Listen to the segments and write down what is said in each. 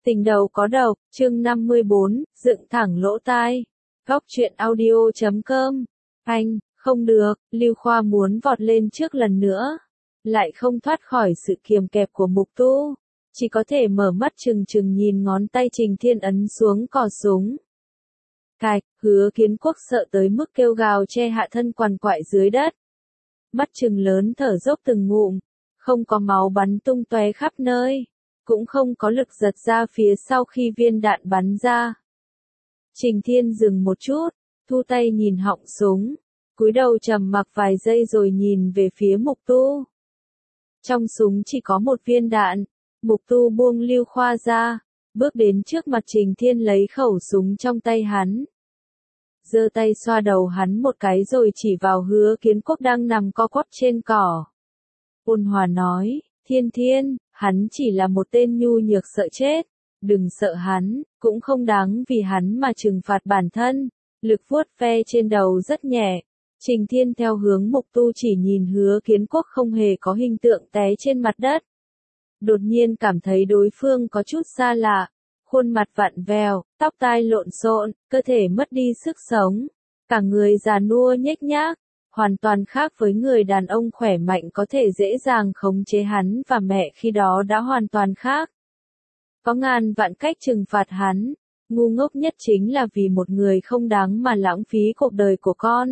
Tình đầu có độc, chương 54, dựng thẳng lỗ tai. Góc truyện audio.com. Anh, không được, Lưu Khoa muốn vọt lên trước lần nữa. Lại không thoát khỏi sự kiềm kẹp của Mục Tu. Chỉ có thể mở mắt trừng trừng nhìn ngón tay Trình Thiên ấn xuống cò súng. Cạch, Hứa Kiến Quốc sợ tới mức kêu gào che hạ thân quằn quại dưới đất. Mắt trừng lớn thở dốc từng ngụm. Không có máu bắn tung tóe khắp nơi. Cũng không có lực giật ra phía sau khi viên đạn bắn ra. Trình Thiên dừng một chút, thu tay nhìn họng súng, cúi đầu trầm mặc vài giây rồi nhìn về phía Mục Tu. Trong súng chỉ có một viên đạn, Mục Tu buông Lưu Khoa ra, bước đến trước mặt Trình Thiên lấy khẩu súng trong tay hắn. Giơ tay xoa đầu hắn một cái rồi chỉ vào Hứa Kiến Quốc đang nằm co quắp trên cỏ. Ôn hòa nói, Thiên, hắn chỉ là một tên nhu nhược sợ chết, đừng sợ hắn, cũng không đáng vì hắn mà trừng phạt bản thân. Lực vuốt ve trên đầu rất nhẹ. Trình Thiên theo hướng Mục Tu chỉ nhìn Hứa Kiến Quốc không hề có hình tượng té trên mặt đất. Đột nhiên cảm thấy đối phương có chút xa lạ, khuôn mặt vặn vẹo, tóc tai lộn xộn, cơ thể mất đi sức sống, cả người già nua nhếch nhác. Hoàn toàn khác với người đàn ông khỏe mạnh có thể dễ dàng khống chế hắn và mẹ khi đó đã hoàn toàn khác. Có ngàn vạn cách trừng phạt hắn, ngu ngốc nhất chính là vì một người không đáng mà lãng phí cuộc đời của con.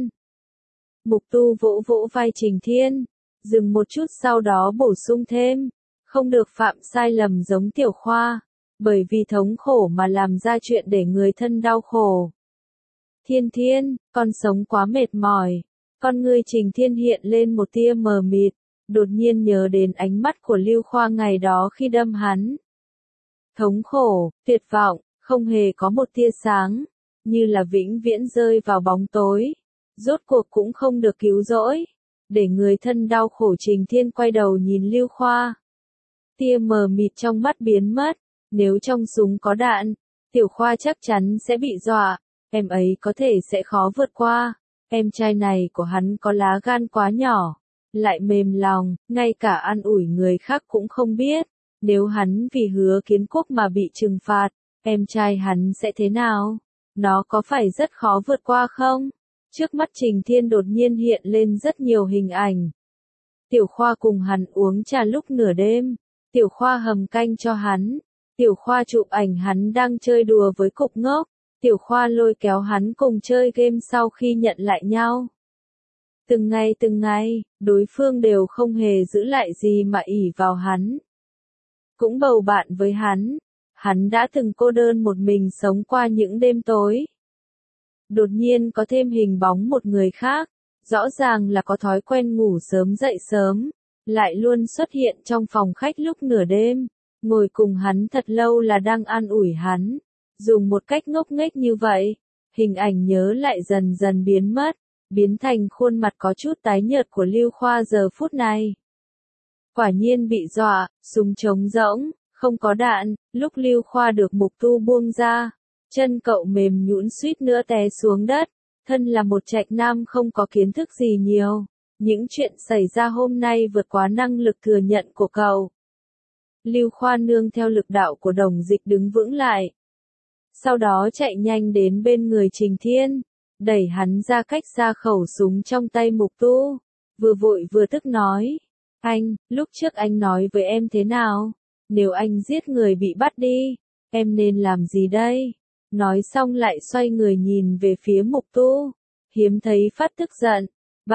Mục Tu vỗ vỗ vai Trình Thiên, dừng một chút sau đó bổ sung thêm, không được phạm sai lầm giống Tiểu Khoa, bởi vì thống khổ mà làm ra chuyện để người thân đau khổ. Thiên, con sống quá mệt mỏi. Con ngươi Trình Thiên hiện lên một tia mờ mịt, đột nhiên nhớ đến ánh mắt của Lưu Khoa ngày đó khi đâm hắn. Thống khổ, tuyệt vọng, không hề có một tia sáng, như là vĩnh viễn rơi vào bóng tối. Rốt cuộc cũng không được cứu rỗi, để người thân đau khổ. Trình Thiên quay đầu nhìn Lưu Khoa. Tia mờ mịt trong mắt biến mất, nếu trong súng có đạn, Tiểu Khoa chắc chắn sẽ bị dọa, em ấy có thể sẽ khó vượt qua. Em trai này của hắn có lá gan quá nhỏ, lại mềm lòng, ngay cả an ủi người khác cũng không biết. Nếu hắn vì Hứa Kiến Quốc mà bị trừng phạt, em trai hắn sẽ thế nào? Nó có phải rất khó vượt qua không? Trước mắt Trình Thiên đột nhiên hiện lên rất nhiều hình ảnh. Tiểu Khoa cùng hắn uống trà lúc nửa đêm, Tiểu Khoa hầm canh cho hắn, Tiểu Khoa chụp ảnh hắn đang chơi đùa với cục ngốc. Tiểu Khoa lôi kéo hắn cùng chơi game sau khi nhận lại nhau. Từng ngày, đối phương đều không hề giữ lại gì mà ỷ vào hắn. Cũng bầu bạn với hắn đã từng cô đơn một mình sống qua những đêm tối. Đột nhiên có thêm hình bóng một người khác, rõ ràng là có thói quen ngủ sớm dậy sớm, lại luôn xuất hiện trong phòng khách lúc nửa đêm, ngồi cùng hắn thật lâu là đang an ủi hắn. Dùng một cách ngốc nghếch như vậy, hình ảnh nhớ lại dần dần biến mất, biến thành khuôn mặt có chút tái nhợt của Lưu Khoa giờ phút này. Quả nhiên bị dọa, súng trống rỗng, không có đạn. Lúc Lưu Khoa được Mục Tu buông ra, chân cậu mềm nhũn suýt nữa té xuống đất. Thân là một trạch nam không có kiến thức gì nhiều, những chuyện xảy ra hôm nay vượt quá năng lực thừa nhận của cậu. Lưu Khoa nương theo lực đạo của Đồng Dịch đứng vững lại. Sau đó chạy nhanh đến bên người Trình Thiên, đẩy hắn ra cách xa khẩu súng trong tay Mục Tu, vừa vội vừa tức nói, anh, lúc trước anh nói với em thế nào? Nếu anh giết người bị bắt đi, em nên làm gì đây? Nói xong lại xoay người nhìn về phía Mục Tu, hiếm thấy phát tức giận,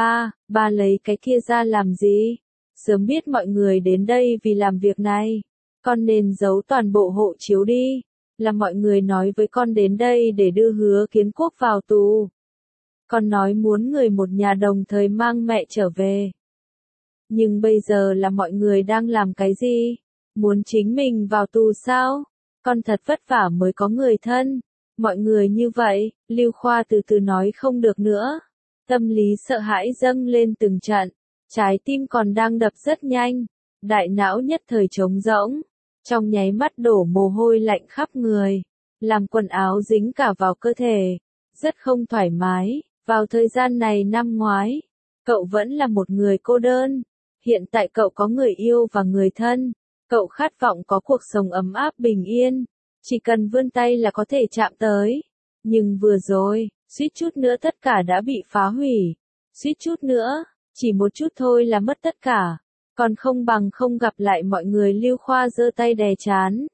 ba lấy cái kia ra làm gì? Sớm biết mọi người đến đây vì làm việc này, con nên giấu toàn bộ hộ chiếu đi. Là mọi người nói với con đến đây để đưa Hứa Kiến Quốc vào tù. Con nói muốn người một nhà đồng thời mang mẹ trở về. Nhưng bây giờ là mọi người đang làm cái gì? Muốn chính mình vào tù sao? Con thật vất vả mới có người thân. Mọi người như vậy, Lưu Khoa từ từ nói không được nữa. Tâm lý sợ hãi dâng lên từng trận. Trái tim còn đang đập rất nhanh. Đại não nhất thời trống rỗng. Trong nháy mắt đổ mồ hôi lạnh khắp người, làm quần áo dính cả vào cơ thể, rất không thoải mái. Vào thời gian này năm ngoái, cậu vẫn là một người cô đơn, hiện tại cậu có người yêu và người thân, cậu khát vọng có cuộc sống ấm áp bình yên, chỉ cần vươn tay là có thể chạm tới. Nhưng vừa rồi, suýt chút nữa tất cả đã bị phá hủy. Suýt chút nữa, chỉ một chút thôi là mất tất cả. Còn không bằng không gặp lại mọi người. Lưu Khoa giơ tay đè trán.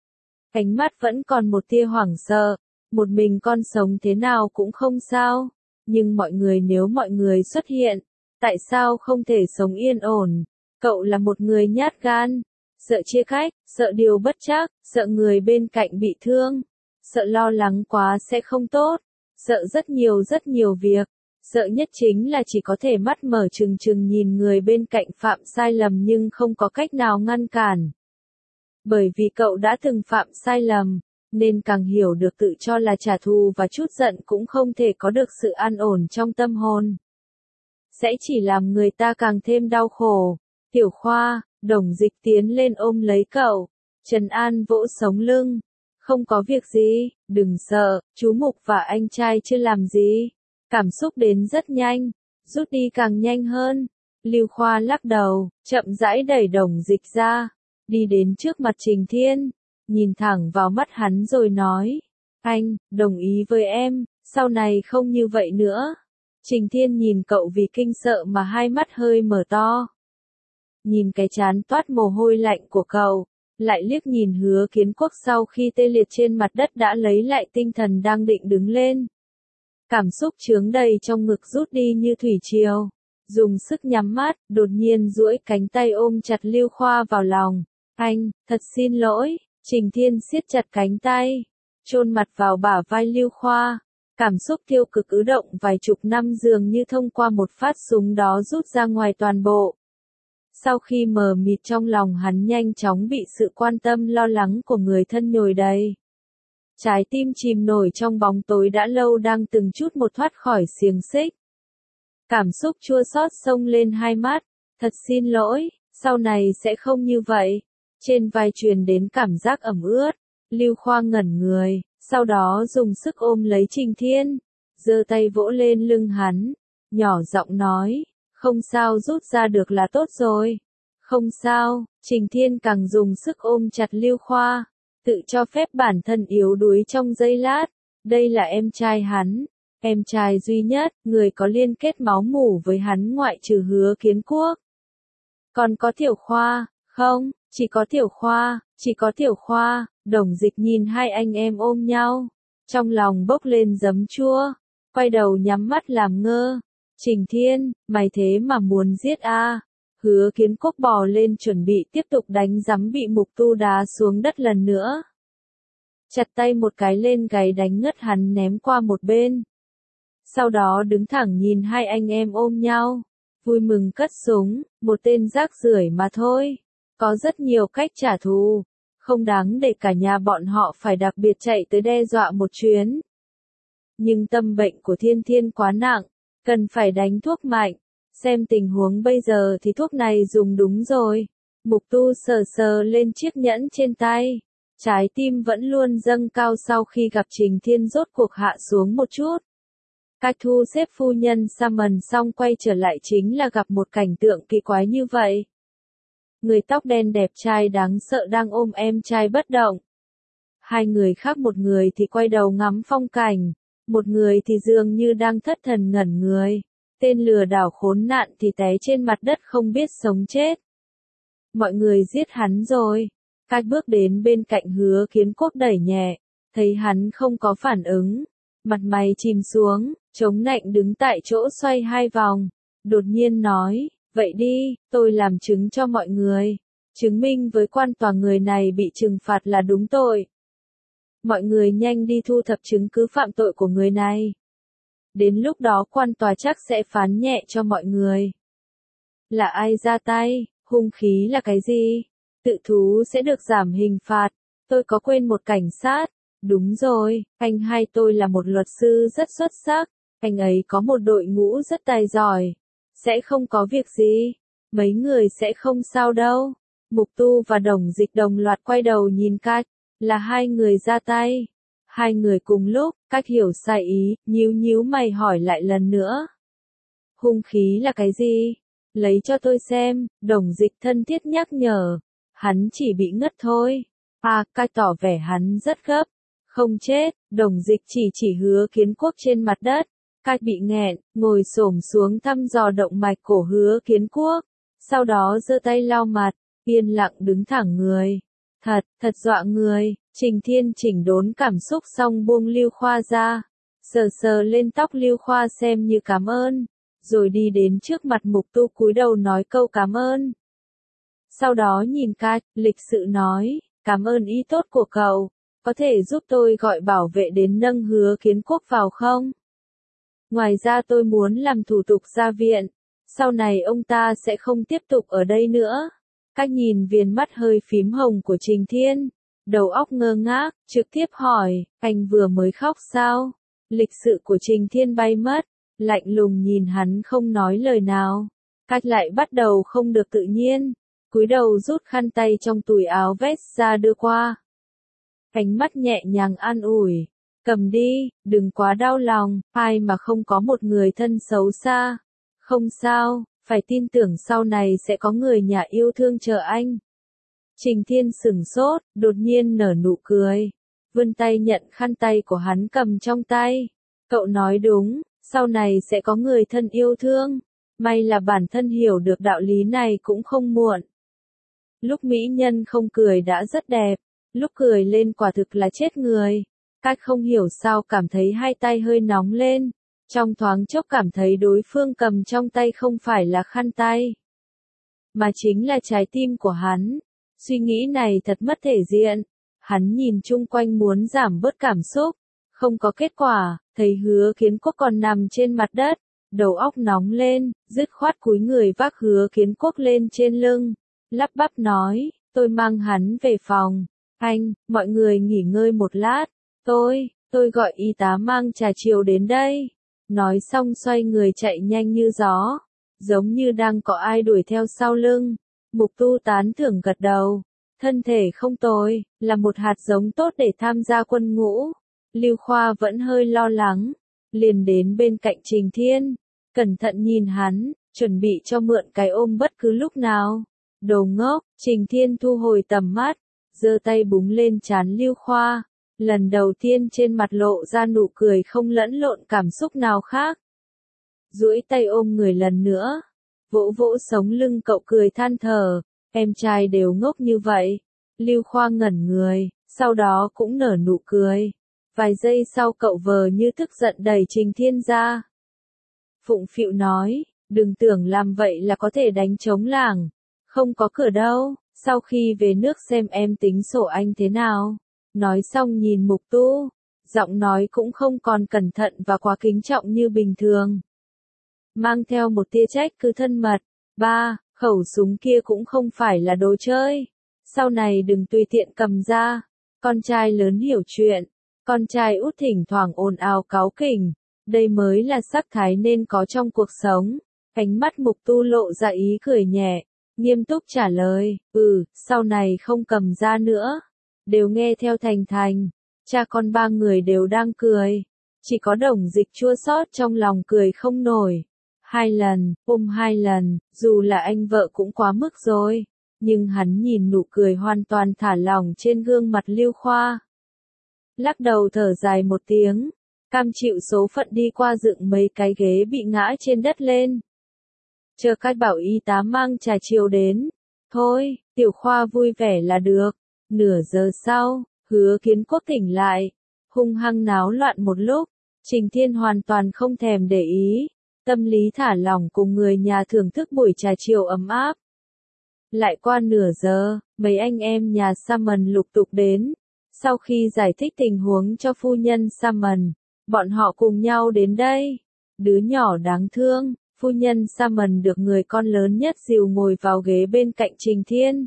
Ánh mắt vẫn còn một tia hoảng sợ. Một mình con sống thế nào cũng không sao. Nhưng nếu mọi người xuất hiện, tại sao không thể sống yên ổn? Cậu là một người nhát gan, sợ chia cách, sợ điều bất trắc, sợ người bên cạnh bị thương, sợ lo lắng quá sẽ không tốt, sợ rất nhiều việc. Sợ nhất chính là chỉ có thể mắt mở trừng trừng nhìn người bên cạnh phạm sai lầm nhưng không có cách nào ngăn cản. Bởi vì cậu đã từng phạm sai lầm, nên càng hiểu được tự cho là trả thù và chút giận cũng không thể có được sự an ổn trong tâm hồn. Sẽ chỉ làm người ta càng thêm đau khổ. Tiểu Khoa, Đồng Dịch tiến lên ôm lấy cậu, trấn an vỗ sống lưng. Không có việc gì, đừng sợ, chú Mục và anh trai chưa làm gì. Cảm xúc đến rất nhanh, rút đi càng nhanh hơn. Lưu Khoa lắc đầu, chậm rãi đẩy Đồng Dịch ra, đi đến trước mặt Trình Thiên, nhìn thẳng vào mắt hắn rồi nói, anh, đồng ý với em, sau này không như vậy nữa. Trình Thiên nhìn cậu vì kinh sợ mà hai mắt hơi mở to. Nhìn cái trán toát mồ hôi lạnh của cậu, lại liếc nhìn Hứa Kiến Quốc sau khi tê liệt trên mặt đất đã lấy lại tinh thần đang định đứng lên. Cảm xúc chướng đầy trong ngực rút đi như thủy triều. Dùng sức nhắm mắt, đột nhiên duỗi cánh tay ôm chặt Lưu Khoa vào lòng. Anh, thật xin lỗi. Trình Thiên siết chặt cánh tay, chôn mặt vào bả vai Lưu Khoa. Cảm xúc tiêu cực ứ động vài chục năm dường như thông qua một phát súng đó rút ra ngoài toàn bộ. Sau khi mờ mịt trong lòng hắn nhanh chóng bị sự quan tâm lo lắng của người thân nhồi đầy. Trái tim chìm nổi trong bóng tối đã lâu đang từng chút một thoát khỏi xiềng xích. Cảm xúc chua xót xông lên hai mắt. Thật xin lỗi, sau này sẽ không như vậy. Trên vai truyền đến cảm giác ẩm ướt. Lưu Khoa ngẩn người, sau đó dùng sức ôm lấy Trình Thiên, giơ tay vỗ lên lưng hắn, nhỏ giọng nói, không sao, rút ra được là tốt rồi. Không sao. Trình Thiên càng dùng sức ôm chặt Lưu Khoa, tự cho phép bản thân yếu đuối trong giây lát. Đây là em trai hắn, em trai duy nhất, người có liên kết máu mủ với hắn ngoại trừ Hứa Kiến Quốc. Còn có Tiểu Khoa, không, chỉ có Tiểu Khoa, chỉ có Tiểu Khoa. Đồng Dịch nhìn hai anh em ôm nhau, trong lòng bốc lên giấm chua, quay đầu nhắm mắt làm ngơ. Trình Thiên, mày thế mà muốn giết a? Hứa Kiến Quốc bò lên chuẩn bị tiếp tục đánh giấm bị Mục Tu đá xuống đất lần nữa. Chặt tay một cái lên gáy đánh ngất hắn ném qua một bên. Sau đó đứng thẳng nhìn hai anh em ôm nhau, vui mừng cất súng, một tên rác rưởi mà thôi. Có rất nhiều cách trả thù, không đáng để cả nhà bọn họ phải đặc biệt chạy tới đe dọa một chuyến. Nhưng tâm bệnh của Thiên Thiên quá nặng, cần phải đánh thuốc mạnh. Xem tình huống bây giờ thì thuốc này dùng đúng rồi. Mục Tu sờ sờ lên chiếc nhẫn trên tay. Trái tim vẫn luôn dâng cao sau khi gặp Trình Thiên rốt cuộc hạ xuống một chút. Cách thu xếp phu nhân Salmon xong quay trở lại chính là gặp một cảnh tượng kỳ quái như vậy. Người tóc đen đẹp trai đáng sợ đang ôm em trai bất động. Hai người khác, một người thì quay đầu ngắm phong cảnh, một người thì dường như đang thất thần ngẩn người. Tên lừa đảo khốn nạn thì té trên mặt đất không biết sống chết. Mọi người giết hắn rồi. Cách bước đến bên cạnh Hứa Kiến Quốc đẩy nhẹ, thấy hắn không có phản ứng, mặt mày chìm xuống, chống nạnh đứng tại chỗ xoay hai vòng, đột nhiên nói, vậy đi, tôi làm chứng cho mọi người, chứng minh với quan tòa người này bị trừng phạt là đúng tội. Mọi người nhanh đi thu thập chứng cứ phạm tội của người này. Đến lúc đó quan tòa chắc sẽ phán nhẹ cho mọi người. Là ai ra tay, hung khí là cái gì? Tự thú sẽ được giảm hình phạt. Tôi có quên một cảnh sát. Đúng rồi, anh hai tôi là một luật sư rất xuất sắc. Anh ấy có một đội ngũ rất tài giỏi. Sẽ không có việc gì. Mấy người sẽ không sao đâu. Mục Tu và Đồng Dịch đồng loạt quay đầu nhìn Cách. Là hai người ra tay. Hai người cùng lúc, Cách hiểu sai ý, nhíu mày hỏi lại lần nữa. Hung khí là cái gì? Lấy cho tôi xem, Đồng Dịch thân thiết nhắc nhở. Hắn chỉ bị ngất thôi. Cách tỏ vẻ hắn rất gấp. Không chết, Đồng Dịch chỉ Hứa Kiến Quốc trên mặt đất. Cách bị nghẹn, ngồi xổm xuống thăm dò động mạch cổ Hứa Kiến Quốc. Sau đó giơ tay lau mặt, yên lặng đứng thẳng người. Thật dọa người. Trình Thiên chỉnh đốn cảm xúc xong buông Lưu Khoa ra. Sờ lên tóc Lưu Khoa xem như cảm ơn. Rồi đi đến trước mặt Mục Tu cúi đầu nói câu cảm ơn. Sau đó nhìn Cách, lịch sự nói, cảm ơn ý tốt của cậu. Có thể giúp tôi gọi bảo vệ đến nâng Hứa Kiến Quốc vào không? Ngoài ra tôi muốn làm thủ tục ra viện. Sau này ông ta sẽ không tiếp tục ở đây nữa. Cách nhìn viền mắt hơi phím hồng của Trình Thiên. Đầu óc ngơ ngác, trực tiếp hỏi, anh vừa mới khóc sao? Lịch sự của Trình Thiên bay mất. Lạnh lùng nhìn hắn không nói lời nào. Cách lại bắt đầu không được tự nhiên. Cúi đầu rút khăn tay trong túi áo vest ra đưa qua. Ánh mắt nhẹ nhàng an ủi. Cầm đi, đừng quá đau lòng, ai mà không có một người thân xấu xa. Không sao, phải tin tưởng sau này sẽ có người nhà yêu thương chờ anh. Trình Thiên sửng sốt, đột nhiên nở nụ cười. Vươn tay nhận khăn tay của hắn cầm trong tay. Cậu nói đúng, sau này sẽ có người thân yêu thương. May là bản thân hiểu được đạo lý này cũng không muộn. Lúc mỹ nhân không cười đã rất đẹp, lúc cười lên quả thực là chết người. Cách không hiểu sao cảm thấy hai tay hơi nóng lên. Trong thoáng chốc cảm thấy đối phương cầm trong tay không phải là khăn tay, mà chính là trái tim của hắn. Suy nghĩ này thật mất thể diện. Hắn nhìn chung quanh muốn giảm bớt cảm xúc. Không có kết quả, thấy Hứa Kiến Quốc còn nằm trên mặt đất. Đầu óc nóng lên, dứt khoát cúi người vác Hứa Kiến Quốc lên trên lưng. Lắp bắp nói, tôi mang hắn về phòng. Anh, mọi người nghỉ ngơi một lát. Tôi gọi y tá mang trà chiều đến đây. Nói xong xoay người chạy nhanh như gió. Giống như đang có ai đuổi theo sau lưng. Mục Tu tán thưởng gật đầu. Thân thể không tồi, là một hạt giống tốt để tham gia quân ngũ. Lưu Khoa vẫn hơi lo lắng. Liền đến bên cạnh Trình Thiên. Cẩn thận nhìn hắn, chuẩn bị cho mượn cái ôm bất cứ lúc nào. Đồ ngốc, Trình Thiên thu hồi tầm mắt. Giơ tay búng lên trán Lưu Khoa. Lần đầu tiên trên mặt lộ ra nụ cười không lẫn lộn cảm xúc nào khác. Duỗi tay ôm người lần nữa. Vỗ vỗ sống lưng cậu cười than thở. Em trai đều ngốc như vậy. Lưu Khoa ngẩn người, sau đó cũng nở nụ cười. Vài giây sau cậu vờ như tức giận đẩy Trình Thiên ra. Phụng phịu nói, đừng tưởng làm vậy là có thể đánh trống lảng. Không có cửa đâu, sau khi về nước xem em tính sổ anh thế nào. Nói xong nhìn Mục Tu, giọng nói cũng không còn cẩn thận và quá kính trọng như bình thường. Mang theo một tia trách cứ thân mật. Ba, khẩu súng kia cũng không phải là đồ chơi. Sau này đừng tùy tiện cầm ra. Con trai lớn hiểu chuyện. Con trai út thỉnh thoảng ồn ào cáu kỉnh. Đây mới là sắc thái nên có trong cuộc sống. Ánh mắt Mục Tu lộ ra ý cười nhẹ. Nghiêm túc trả lời, sau này không cầm ra nữa. Đều nghe theo Thành. Cha con ba người đều đang cười. Chỉ có Đồng Dịch chua xót trong lòng cười không nổi. 2 lần, ôm 2 lần, dù là anh vợ cũng quá mức rồi. Nhưng hắn nhìn nụ cười hoàn toàn thả lỏng trên gương mặt Lưu Khoa. Lắc đầu thở dài một tiếng. Cam chịu số phận đi qua dựng mấy cái ghế bị ngã trên đất lên. Chờ Cách bảo y tá mang trà chiều đến. Thôi, Tiểu Khoa vui vẻ là được. Nửa giờ sau, Hứa Kiến Quốc tỉnh lại. Hung hăng náo loạn một lúc. Trình Thiên hoàn toàn không thèm để ý. Tâm lý thả lỏng cùng người nhà thưởng thức buổi trà chiều ấm áp. Lại qua nửa giờ, mấy anh em nhà Salmon lục tục đến. Sau khi giải thích tình huống cho phu nhân Salmon, bọn họ cùng nhau đến đây. Đứa nhỏ đáng thương, phu nhân Salmon được người con lớn nhất dìu ngồi vào ghế bên cạnh Trình Thiên.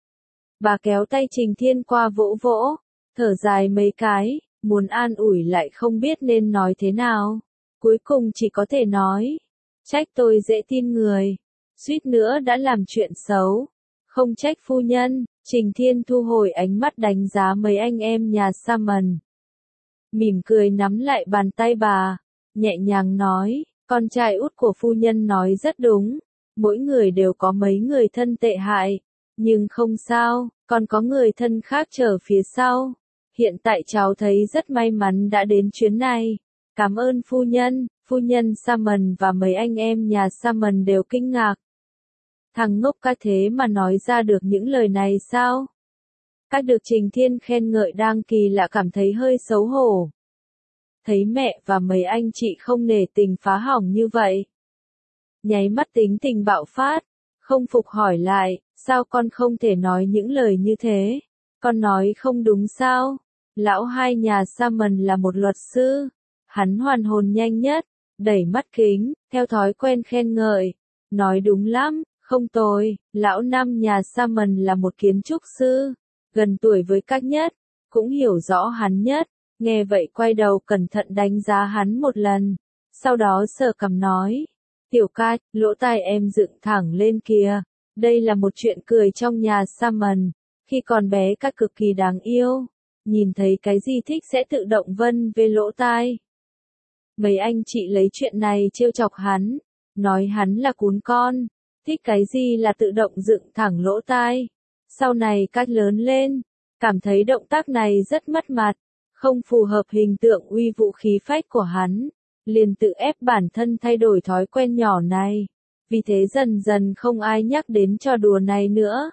Bà kéo tay Trình Thiên qua vỗ vỗ, thở dài mấy cái, muốn an ủi lại không biết nên nói thế nào. Cuối cùng chỉ có thể nói, trách tôi dễ tin người, suýt nữa đã làm chuyện xấu. Không trách phu nhân. Trình Thiên thu hồi ánh mắt đánh giá mấy anh em nhà Salmon. Mỉm cười nắm lại bàn tay bà, nhẹ nhàng nói, con trai út của phu nhân nói rất đúng, mỗi người đều có mấy người thân tệ hại, Nhưng không sao, còn có người thân khác chờ phía sau. Hiện tại cháu thấy rất may mắn đã đến chuyến này. Cảm ơn phu nhân Salmon và mấy anh em nhà Salmon đều kinh ngạc. Thằng ngốc ca thế mà nói ra được những lời này sao? Các được Trình Thiên khen ngợi đang kỳ lạ cảm thấy hơi xấu hổ. Thấy mẹ và mấy anh chị không nể tình phá hỏng như vậy. Nháy mắt tính tình bạo phát, không phục hỏi lại, sao con không thể nói những lời như thế? Con nói không đúng sao? Lão hai nhà Salmon là một luật sư. Hắn hoàn hồn nhanh nhất, đẩy mắt kính, theo thói quen khen ngợi. Nói đúng lắm, không tồi, lão năm nhà Salmon là một kiến trúc sư, gần tuổi với các nhất, cũng hiểu rõ hắn nhất. Nghe vậy quay đầu cẩn thận đánh giá hắn một lần, sau đó sờ cằm nói. Tiểu ca, lỗ tai em dựng thẳng lên kìa, đây là một chuyện cười trong nhà Salmon, khi còn bé các cực kỳ đáng yêu, nhìn thấy cái gì thích sẽ tự động vân về lỗ tai. Mấy anh chị lấy chuyện này trêu chọc hắn, nói hắn là cún con, thích cái gì là tự động dựng thẳng lỗ tai. Sau này cách lớn lên, cảm thấy động tác này rất mất mặt, không phù hợp hình tượng uy vũ khí phách của hắn, liền tự ép bản thân thay đổi thói quen nhỏ này. Vì thế dần dần không ai nhắc đến trò đùa này nữa.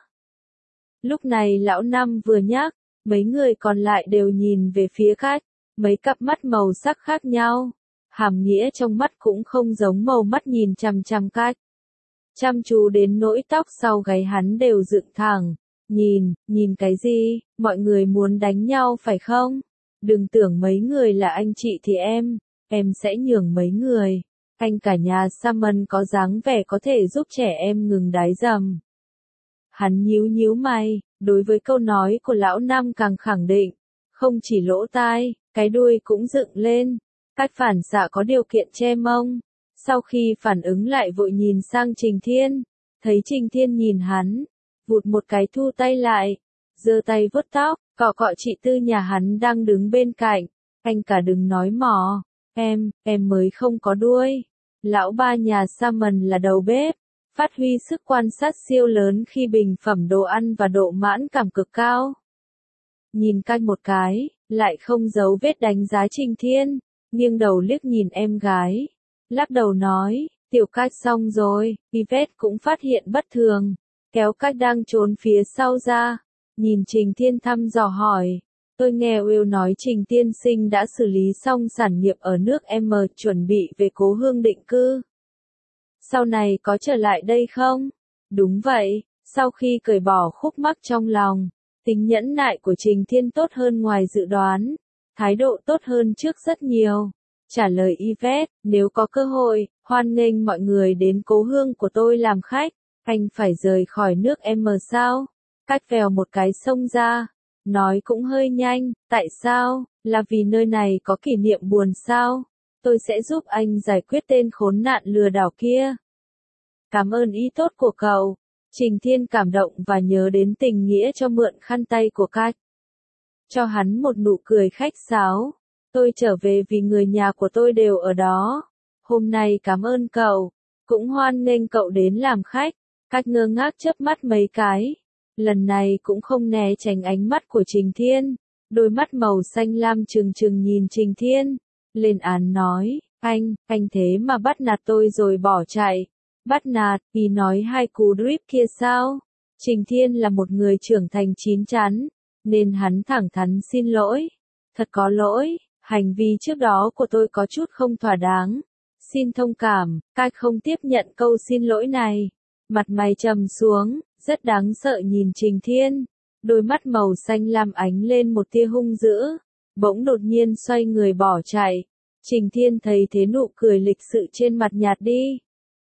Lúc này lão năm vừa nhắc, mấy người còn lại đều nhìn về phía khách, mấy cặp mắt màu sắc khác nhau. Hàm nghĩa trong mắt cũng không giống màu mắt nhìn chằm chằm cách. Chăm chú đến nỗi tóc sau gáy hắn đều dựng thẳng. Nhìn cái gì, mọi người muốn đánh nhau phải không? Đừng tưởng mấy người là anh chị thì em sẽ nhường mấy người. Anh cả nhà Salmon có dáng vẻ có thể giúp trẻ em ngừng đái dầm. Hắn nhíu mày, đối với câu nói của lão năm càng khẳng định. Không chỉ lỗ tai, cái đuôi cũng dựng lên. Cách phản xạ có điều kiện che mông. Sau khi phản ứng lại vội nhìn sang Trình Thiên. Thấy Trình Thiên nhìn hắn. Vụt một cái thu tay lại. Giơ tay vuốt tóc, cọ chị Tư nhà hắn đang đứng bên cạnh. Anh cả đừng nói mỏ. Em mới không có đuôi. Lão ba nhà Salmon là đầu bếp. Phát huy sức quan sát siêu lớn khi bình phẩm đồ ăn và độ mãn cảm cực cao. Nhìn canh một cái, lại không giấu vết đánh giá Trình Thiên. Nghiêng đầu liếc nhìn em gái. Lắc đầu nói, tiểu cách xong rồi. Yvette cũng phát hiện bất thường. Kéo cách đang trốn phía sau ra. Nhìn Trình Thiên thăm dò hỏi. Tôi nghe Will nói Trình tiên sinh đã xử lý xong sản nghiệp ở nước M chuẩn bị về cố hương định cư. Sau này có trở lại đây không? Đúng vậy, sau khi cởi bỏ khúc mắc trong lòng, tính nhẫn nại của Trình Thiên tốt hơn ngoài dự đoán, thái độ tốt hơn trước rất nhiều. Trả lời Yvette, nếu có cơ hội, hoan nghênh mọi người đến cố hương của tôi làm khách, anh phải rời khỏi nước M sao? Cách vèo một cái xông ra, nói cũng hơi nhanh, tại sao, là vì nơi này có kỷ niệm buồn sao? Tôi sẽ giúp anh giải quyết tên khốn nạn lừa đảo kia. Cảm ơn ý tốt của cậu. Trình Thiên cảm động và nhớ đến tình nghĩa cho mượn khăn tay của cách. Cho hắn một nụ cười khách sáo. Tôi trở về vì người nhà của tôi đều ở đó. Hôm nay cảm ơn cậu. Cũng hoan nghênh cậu đến làm khách. Cách ngơ ngác chớp mắt mấy cái. Lần này cũng không né tránh ánh mắt của Trình Thiên. Đôi mắt màu xanh lam trừng trừng nhìn Trình Thiên. Lên án nói, anh thế mà bắt nạt tôi rồi bỏ chạy. Bắt nạt, vì nói hai cú drip kia sao? Trình Thiên là một người trưởng thành chín chắn, nên hắn thẳng thắn xin lỗi. Thật có lỗi, hành vi trước đó của tôi có chút không thỏa đáng. Xin thông cảm, cách không tiếp nhận câu xin lỗi này. Mặt mày trầm xuống, rất đáng sợ nhìn Trình Thiên. Đôi mắt màu xanh lam ánh lên một tia hung dữ. Bỗng đột nhiên xoay người bỏ chạy. Trình Thiên thấy thế nụ cười lịch sự trên mặt nhạt đi.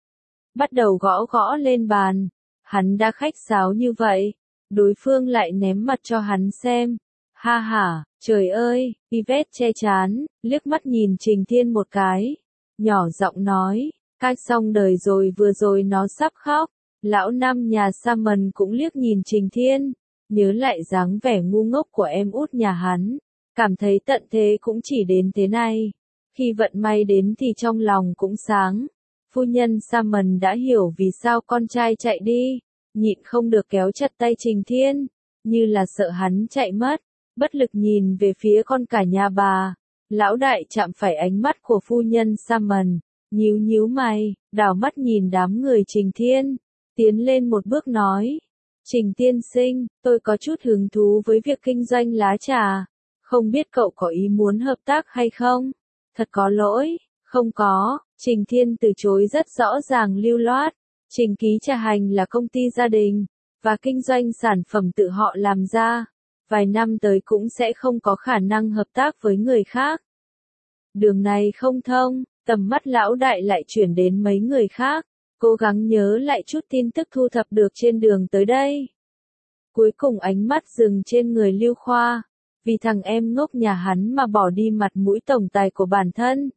Bắt đầu gõ lên bàn. Hắn đã khách sáo như vậy. Đối phương lại ném mặt cho hắn xem. Ha ha, trời ơi, Yvette che chán, liếc mắt nhìn Trình Thiên một cái. Nhỏ giọng nói, cách xong đời rồi vừa rồi nó sắp khóc. Lão năm nhà Salmon cũng liếc nhìn Trình Thiên. Nhớ lại dáng vẻ ngu ngốc của em út nhà hắn. Cảm thấy tận thế cũng chỉ đến thế này. Khi vận may đến thì trong lòng cũng sáng. Phu nhân Salmon đã hiểu vì sao con trai chạy đi. nhịn không được kéo chặt tay Trình Thiên, như là sợ hắn chạy mất, bất lực nhìn về phía con cả nhà bà. Lão đại chạm phải ánh mắt của phu nhân Salmon, nhíu nhíu mày, đảo mắt nhìn đám người Trình Thiên, tiến lên một bước nói. Trình tiên sinh, tôi có chút hứng thú với việc kinh doanh lá trà, không biết cậu có ý muốn hợp tác hay không? Thật có lỗi, không có, Trình Thiên từ chối rất rõ ràng lưu loát. Trình Ký Trà Hành là công ty gia đình, và kinh doanh sản phẩm tự họ làm ra, vài năm tới cũng sẽ không có khả năng hợp tác với người khác. Đường này không thông, tầm mắt lão đại lại chuyển đến mấy người khác, cố gắng nhớ lại chút tin tức thu thập được trên đường tới đây. Cuối cùng ánh mắt dừng trên người Lưu Khoa, vì thằng em ngốc nhà hắn mà bỏ đi mặt mũi tổng tài của bản thân.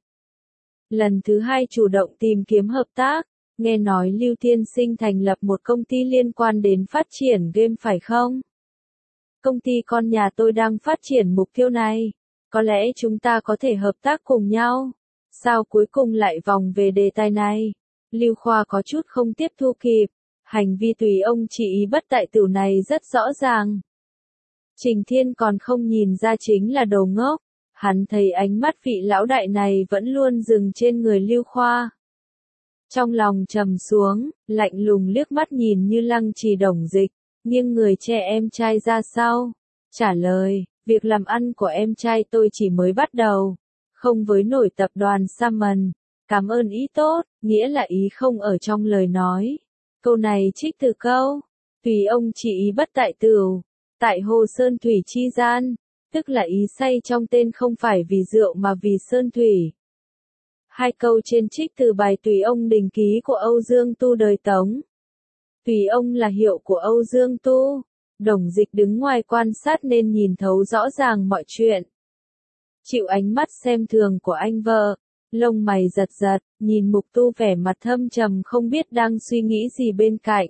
Lần thứ hai chủ động tìm kiếm hợp tác, nghe nói Lưu Tiên Sinh thành lập một công ty liên quan đến phát triển game phải không? Công ty con nhà tôi đang phát triển mục tiêu này, có lẽ chúng ta có thể hợp tác cùng nhau. Sao cuối cùng lại vòng về đề tài này? Lưu Khoa có chút không tiếp thu kịp, hành vi tùy ông chỉ ý bất tại tử này rất rõ ràng. Trình Thiên còn không nhìn ra chính là đồ ngốc, hắn thấy ánh mắt vị lão đại này vẫn luôn dừng trên người Lưu Khoa. Trong lòng trầm xuống, lạnh lùng liếc mắt nhìn Như Lăng Trì Đồng Dịch, nghiêng người che em trai ra sau, trả lời, việc làm ăn của em trai tôi chỉ mới bắt đầu, không với nổi tập đoàn Salmon, cảm ơn ý tốt, nghĩa là ý không ở trong lời nói. Câu này trích từ câu, tùy ông chỉ ý bất tại tửu, tại hồ sơn thủy chi gian, tức là ý say trong tên không phải vì rượu mà vì sơn thủy. Hai câu trên trích từ bài Tùy ông đình ký của Âu Dương Tu đời Tống. Tùy ông là hiệu của Âu Dương Tu. Đồng Dịch đứng ngoài quan sát nên nhìn thấu rõ ràng mọi chuyện. Chịu ánh mắt xem thường của anh vợ, lông mày giật giật, nhìn Mục Tu vẻ mặt thâm trầm không biết đang suy nghĩ gì bên cạnh.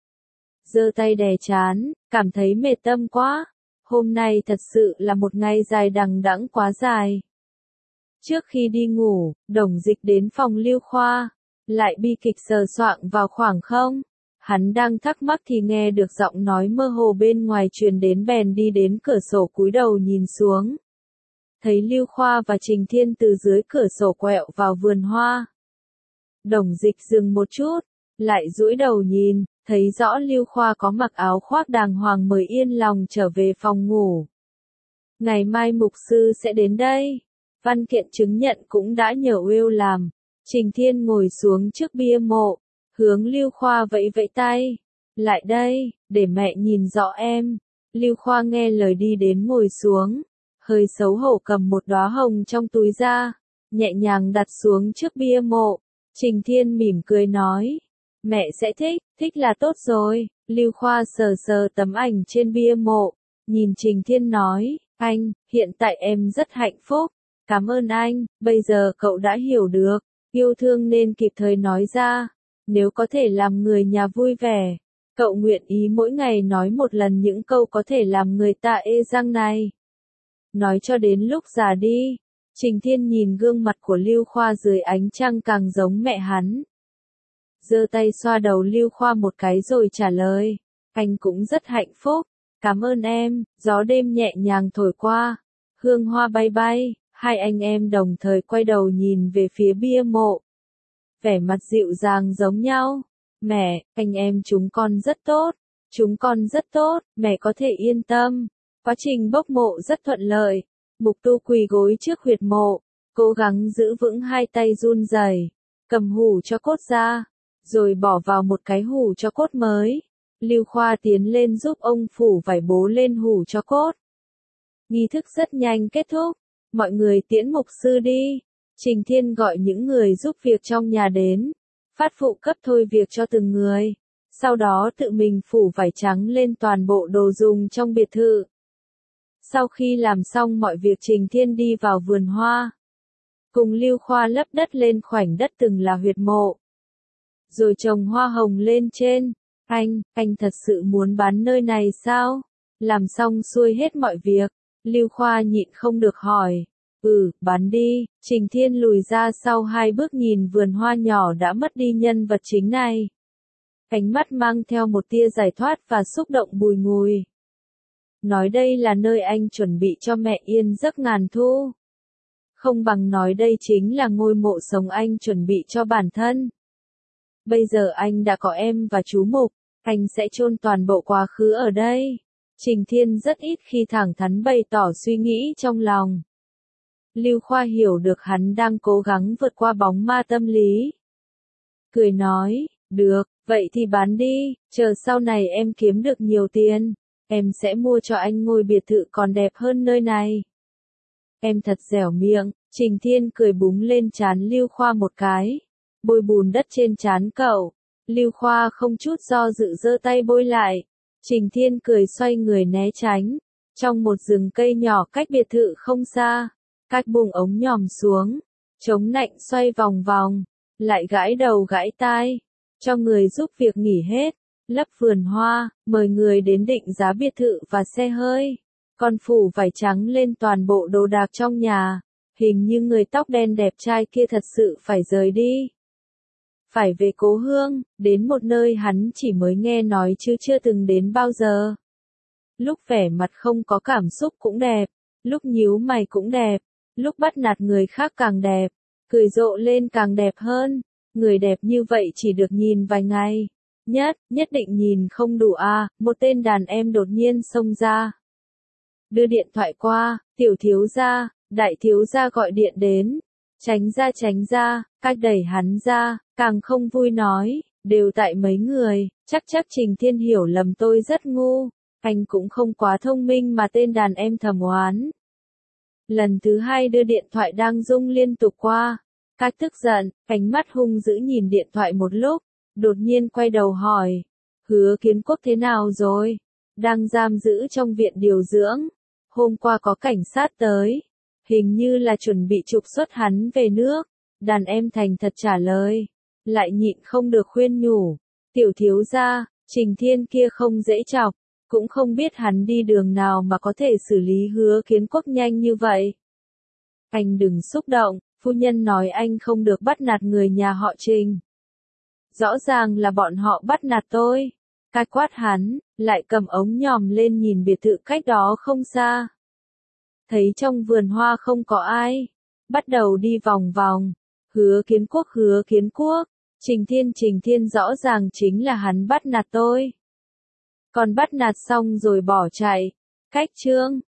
Giơ tay đè trán, cảm thấy mệt tâm quá. Hôm nay thật sự là một ngày dài đằng đẵng quá dài. Trước khi đi ngủ, Đồng Dịch đến phòng Lưu Khoa, lại bi kịch sờ soạng vào khoảng không. Hắn đang thắc mắc thì nghe được giọng nói mơ hồ bên ngoài truyền đến bèn đi đến cửa sổ cúi đầu nhìn xuống. Thấy Lưu Khoa và Trình Thiên từ dưới cửa sổ quẹo vào vườn hoa. Đồng Dịch dừng một chút, lại duỗi đầu nhìn, thấy rõ Lưu Khoa có mặc áo khoác đàng hoàng mới yên lòng trở về phòng ngủ. Ngày mai mục sư sẽ đến đây. Văn kiện chứng nhận cũng đã nhờ Will làm. Trình Thiên ngồi xuống trước bia mộ, hướng Lưu Khoa vẫy vẫy tay. Lại đây, để mẹ nhìn rõ em. Lưu Khoa nghe lời đi đến ngồi xuống, hơi xấu hổ cầm một đóa hồng trong túi ra, nhẹ nhàng đặt xuống trước bia mộ. Trình Thiên mỉm cười nói, mẹ sẽ thích, thích là tốt rồi. Lưu Khoa sờ sờ tấm ảnh trên bia mộ, nhìn Trình Thiên nói, anh, hiện tại em rất hạnh phúc. Cảm ơn anh, bây giờ cậu đã hiểu được, yêu thương nên kịp thời nói ra, nếu có thể làm người nhà vui vẻ, cậu nguyện ý mỗi ngày nói một lần những câu có thể làm người ta ê răng này. Nói cho đến lúc già đi. Trình Thiên nhìn gương mặt của Lưu Khoa dưới ánh trăng càng giống mẹ hắn. Giơ tay xoa đầu Lưu Khoa một cái rồi trả lời, anh cũng rất hạnh phúc, cảm ơn em. Gió đêm nhẹ nhàng thổi qua, hương hoa bay bay. Hai anh em đồng thời quay đầu nhìn về phía bia mộ. Vẻ mặt dịu dàng giống nhau. Mẹ, anh em chúng con rất tốt. Chúng con rất tốt, mẹ có thể yên tâm. Quá trình bốc mộ rất thuận lợi. Mục Tu quỳ gối trước huyệt mộ, cố gắng giữ vững hai tay run rẩy, cầm hủ cho cốt ra, rồi bỏ vào một cái hủ cho cốt mới. Lưu Khoa tiến lên giúp ông phủ vải bố lên hủ cho cốt. Nghi thức rất nhanh kết thúc. Mọi người tiễn mục sư đi. Trình Thiên gọi những người giúp việc trong nhà đến, phát phụ cấp thôi việc cho từng người. Sau đó tự mình phủ vải trắng lên toàn bộ đồ dùng trong biệt thự. Sau khi làm xong mọi việc Trình Thiên đi vào vườn hoa. Cùng Lưu Khoa lấp đất lên khoảnh đất từng là huyệt mộ. Rồi trồng hoa hồng lên trên. Anh thật sự muốn bán nơi này sao? Làm xong xuôi hết mọi việc. Lưu Khoa nhịn không được hỏi. Bán đi. Trình Thiên lùi ra sau hai bước nhìn vườn hoa nhỏ đã mất đi nhân vật chính này. Ánh mắt mang theo một tia giải thoát và xúc động bùi ngùi. Nói đây là nơi anh chuẩn bị cho mẹ yên giấc ngàn thu. Không bằng nói đây chính là ngôi mộ sống anh chuẩn bị cho bản thân. Bây giờ anh đã có em và chú Mục, anh sẽ chôn toàn bộ quá khứ ở đây. Trình Thiên rất ít khi thẳng thắn bày tỏ suy nghĩ trong lòng. Lưu Khoa hiểu được hắn đang cố gắng vượt qua bóng ma tâm lý. Cười nói, được, vậy thì bán đi, chờ sau này em kiếm được nhiều tiền, em sẽ mua cho anh ngôi biệt thự còn đẹp hơn nơi này. Em thật dẻo miệng, Trình Thiên cười búng lên trán Lưu Khoa một cái, bôi bùn đất trên trán cậu. Lưu Khoa không chút do dự giơ tay bôi lại. Trình Thiên cười xoay người né tránh. Trong một rừng cây nhỏ cách biệt thự không xa, cách bùng ống nhòm xuống, chống nạnh xoay vòng vòng, lại gãi đầu gãi tai, cho người giúp việc nghỉ hết, lấp vườn hoa, mời người đến định giá biệt thự và xe hơi, còn phủ vải trắng lên toàn bộ đồ đạc trong nhà. Hình như người tóc đen đẹp trai kia thật sự phải rời đi. Phải về cố hương, đến một nơi hắn chỉ mới nghe nói chứ chưa từng đến bao giờ. Lúc vẻ mặt không có cảm xúc cũng đẹp, lúc nhíu mày cũng đẹp, lúc bắt nạt người khác càng đẹp, cười rộ lên càng đẹp hơn. Người đẹp như vậy chỉ được nhìn vài ngày. Nhất định nhìn không đủ à, một tên đàn em đột nhiên xông ra. Đưa điện thoại qua, tiểu thiếu gia, đại thiếu gia gọi điện đến. Tránh ra, cách đẩy hắn ra, càng không vui nói, đều tại mấy người, chắc Trình Thiên hiểu lầm tôi rất ngu, anh cũng không quá thông minh mà tên đàn em thầm oán. Lần thứ hai đưa điện thoại đang rung liên tục qua, cách tức giận, ánh mắt hung dữ nhìn điện thoại một lúc, đột nhiên quay đầu hỏi, Hứa Kiến Quốc thế nào rồi? Đang giam giữ trong viện điều dưỡng, hôm qua có cảnh sát tới. Hình như là chuẩn bị trục xuất hắn về nước. Đàn em thành thật trả lời. Lại nhịn không được khuyên nhủ. Tiểu thiếu gia, Trình Thiên kia không dễ chọc. Cũng không biết hắn đi đường nào mà có thể xử lý Hứa Kiến Quốc nhanh như vậy. Anh đừng xúc động, phu nhân nói anh không được bắt nạt người nhà họ Trình. Rõ ràng là bọn họ bắt nạt tôi. Cách quát hắn, lại cầm ống nhòm lên nhìn biệt thự cách đó không xa. Thấy trong vườn hoa không có ai, bắt đầu đi vòng vòng. Hứa Kiến Quốc, Trình Thiên rõ ràng chính là hắn bắt nạt tôi. Còn bắt nạt xong rồi bỏ chạy. Cách chương